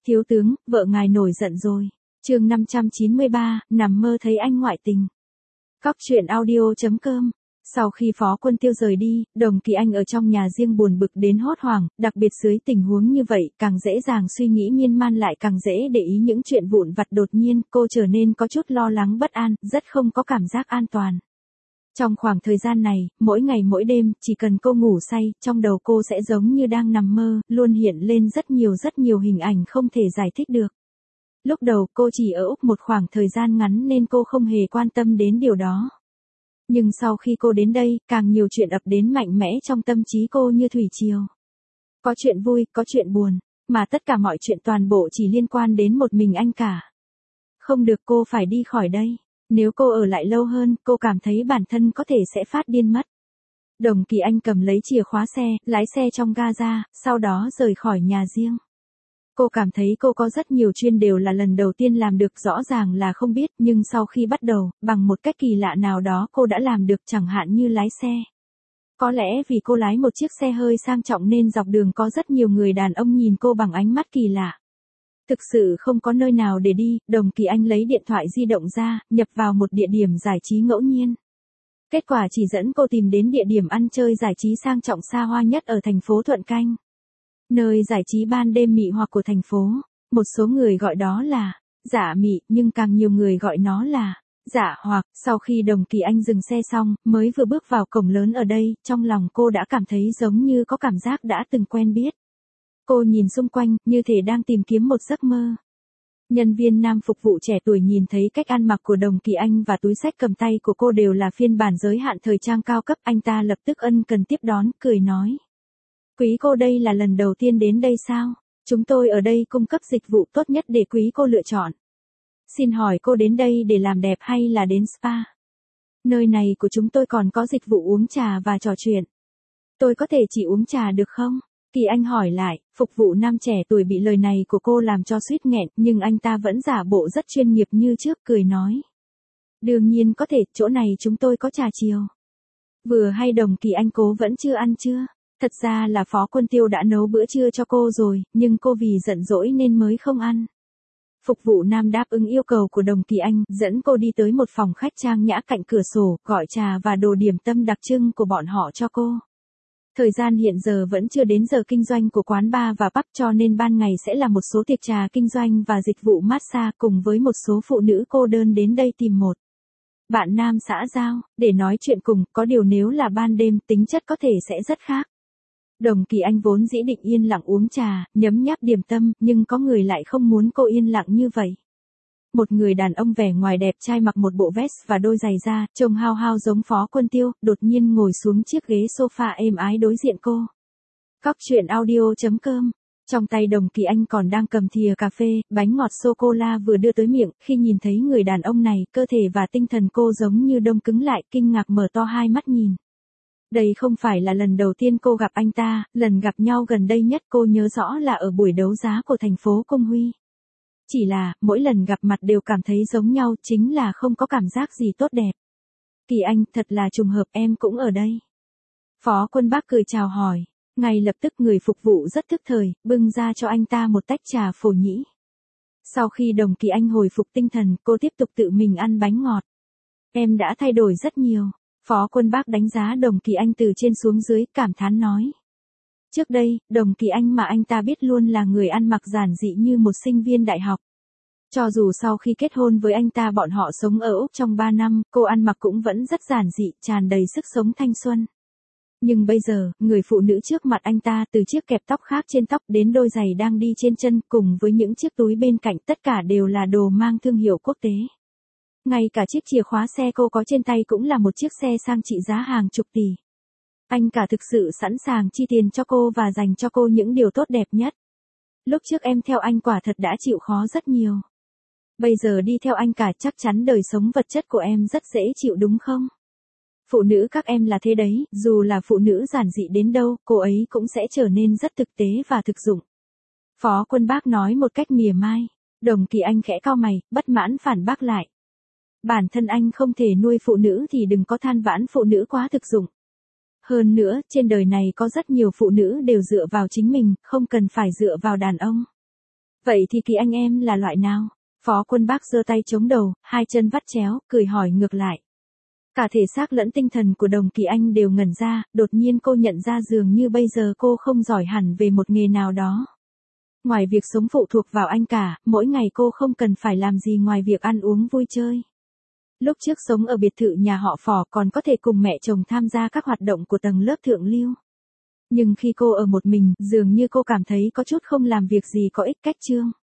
Thiếu tướng, vợ ngài nổi giận rồi. Chương 593, nằm mơ thấy anh ngoại tình. Cóc truyện audio.com. Sau khi Phó Quân Tiêu rời đi, Đồng Kỳ Anh ở trong nhà riêng buồn bực đến hốt hoảng, đặc biệt dưới tình huống như vậy, càng dễ dàng suy nghĩ miên man lại càng dễ để ý những chuyện vụn vặt. Đột nhiên, cô trở nên có chút lo lắng bất an, rất không có cảm giác an toàn. Trong khoảng thời gian này, mỗi ngày mỗi đêm, chỉ cần cô ngủ say, trong đầu cô sẽ giống như đang nằm mơ, luôn hiện lên rất nhiều hình ảnh không thể giải thích được. Lúc đầu cô chỉ ở Úc một khoảng thời gian ngắn nên cô không hề quan tâm đến điều đó. Nhưng sau khi cô đến đây, càng nhiều chuyện ập đến mạnh mẽ trong tâm trí cô như thủy triều. Có chuyện vui, có chuyện buồn, mà tất cả mọi chuyện toàn bộ chỉ liên quan đến một mình anh cả. Không được, cô phải đi khỏi đây. Nếu cô ở lại lâu hơn, cô cảm thấy bản thân có thể sẽ phát điên mất. Đồng Kỳ Anh cầm lấy chìa khóa xe, lái xe trong ga ra, sau đó rời khỏi nhà riêng. Cô cảm thấy cô có rất nhiều chuyện đều là lần đầu tiên làm được, rõ ràng là không biết, nhưng sau khi bắt đầu, bằng một cách kỳ lạ nào đó cô đã làm được, chẳng hạn như lái xe. Có lẽ vì cô lái một chiếc xe hơi sang trọng nên dọc đường có rất nhiều người đàn ông nhìn cô bằng ánh mắt kỳ lạ. Thực sự không có nơi nào để đi, Đồng Kỳ Anh lấy điện thoại di động ra, nhập vào một địa điểm giải trí ngẫu nhiên. Kết quả chỉ dẫn cô tìm đến địa điểm ăn chơi giải trí sang trọng xa hoa nhất ở thành phố Thuận Canh. Nơi giải trí ban đêm mị hoặc của thành phố. Một số người gọi đó là dạ mị, nhưng càng nhiều người gọi nó là dạ hoặc. Sau khi Đồng Kỳ Anh dừng xe xong, mới vừa bước vào cổng lớn ở đây, trong lòng cô đã cảm thấy giống như có cảm giác đã từng quen biết. Cô nhìn xung quanh, như thể đang tìm kiếm một giấc mơ. Nhân viên nam phục vụ trẻ tuổi nhìn thấy cách ăn mặc của Đồng Kỳ Anh và túi xách cầm tay của cô đều là phiên bản giới hạn thời trang cao cấp, anh ta lập tức ân cần tiếp đón, cười nói. Quý cô đây là lần đầu tiên đến đây sao? Chúng tôi ở đây cung cấp dịch vụ tốt nhất để quý cô lựa chọn. Xin hỏi cô đến đây để làm đẹp hay là đến spa? Nơi này của chúng tôi còn có dịch vụ uống trà và trò chuyện. Tôi có thể chỉ uống trà được không? Kỳ Anh hỏi lại, phục vụ nam trẻ tuổi bị lời này của cô làm cho suýt nghẹn, nhưng anh ta vẫn giả bộ rất chuyên nghiệp như trước, cười nói. Đương nhiên có thể, chỗ này chúng tôi có trà chiều. Vừa hay Đồng Kỳ Anh cố vẫn chưa ăn chưa? Thật ra là Phó Quân Tiêu đã nấu bữa trưa cho cô rồi, nhưng cô vì giận dỗi nên mới không ăn. Phục vụ nam đáp ứng yêu cầu của Đồng Kỳ Anh, dẫn cô đi tới một phòng khách trang nhã cạnh cửa sổ, gọi trà và đồ điểm tâm đặc trưng của bọn họ cho cô. Thời gian hiện giờ vẫn chưa đến giờ kinh doanh của quán bar và pub, cho nên ban ngày sẽ là một số tiệc trà kinh doanh và dịch vụ massage, cùng với một số phụ nữ cô đơn đến đây tìm một bạn nam xã giao, để nói chuyện cùng. Có điều nếu là ban đêm, tính chất có thể sẽ rất khác. Đồng Kỳ Anh vốn dĩ định yên lặng uống trà, nhấm nháp điểm tâm, nhưng có người lại không muốn cô yên lặng như vậy. Một người đàn ông vẻ ngoài đẹp trai mặc một bộ vest và đôi giày da, trông hao hao giống Phó Quân Tiêu, đột nhiên ngồi xuống chiếc ghế sofa êm ái đối diện cô. Cóc truyện audio.com. Trong tay Đồng Kỳ Anh còn đang cầm thìa cà phê, bánh ngọt sô-cô-la vừa đưa tới miệng, khi nhìn thấy người đàn ông này, cơ thể và tinh thần cô giống như đông cứng lại, kinh ngạc mở to hai mắt nhìn. Đây không phải là lần đầu tiên cô gặp anh ta, lần gặp nhau gần đây nhất cô nhớ rõ là ở buổi đấu giá của thành phố Công Huy. Chỉ là, mỗi lần gặp mặt đều cảm thấy giống nhau, chính là không có cảm giác gì tốt đẹp. Kỳ Anh, thật là trùng hợp, em cũng ở đây. Phó Quân Bác cười chào hỏi. Ngay lập tức người phục vụ rất thức thời, bưng ra cho anh ta một tách trà phổ nhĩ. Sau khi Đồng Kỳ Anh hồi phục tinh thần, cô tiếp tục tự mình ăn bánh ngọt. Em đã thay đổi rất nhiều. Phó Quân Bác đánh giá Đồng Kỳ Anh từ trên xuống dưới, cảm thán nói. Trước đây, Đồng Kỳ Anh mà anh ta biết luôn là người ăn mặc giản dị như một sinh viên đại học. Cho dù sau khi kết hôn với anh ta bọn họ sống ở Úc trong 3 năm, cô ăn mặc cũng vẫn rất giản dị, tràn đầy sức sống thanh xuân. Nhưng bây giờ, người phụ nữ trước mặt anh ta, từ chiếc kẹp tóc khác trên tóc đến đôi giày đang đi trên chân, cùng với những chiếc túi bên cạnh, tất cả đều là đồ mang thương hiệu quốc tế. Ngay cả chiếc chìa khóa xe cô có trên tay cũng là một chiếc xe sang trị giá hàng chục tỷ. Anh cả thực sự sẵn sàng chi tiền cho cô và dành cho cô những điều tốt đẹp nhất. Lúc trước em theo anh quả thật đã chịu khó rất nhiều. Bây giờ đi theo anh cả chắc chắn đời sống vật chất của em rất dễ chịu đúng không? Phụ nữ các em là thế đấy, dù là phụ nữ giản dị đến đâu, cô ấy cũng sẽ trở nên rất thực tế và thực dụng. Phó Quân Bác nói một cách mỉa mai. Đồng Kỳ Anh khẽ cau mày, bất mãn phản bác lại. Bản thân anh không thể nuôi phụ nữ thì đừng có than vãn phụ nữ quá thực dụng. Hơn nữa, trên đời này có rất nhiều phụ nữ đều dựa vào chính mình, không cần phải dựa vào đàn ông. Vậy thì Kỳ Anh em là loại nào? Phó Quân Bác giơ tay chống đầu, hai chân vắt chéo, cười hỏi ngược lại. Cả thể xác lẫn tinh thần của Đồng Kỳ Anh đều ngẩn ra, đột nhiên cô nhận ra dường như bây giờ cô không giỏi hẳn về một nghề nào đó. Ngoài việc sống phụ thuộc vào anh cả, mỗi ngày cô không cần phải làm gì ngoài việc ăn uống vui chơi. Lúc trước sống ở biệt thự nhà họ Phò còn có thể cùng mẹ chồng tham gia các hoạt động của tầng lớp thượng lưu. Nhưng khi cô ở một mình, dường như cô cảm thấy có chút không làm việc gì có ích cách trương.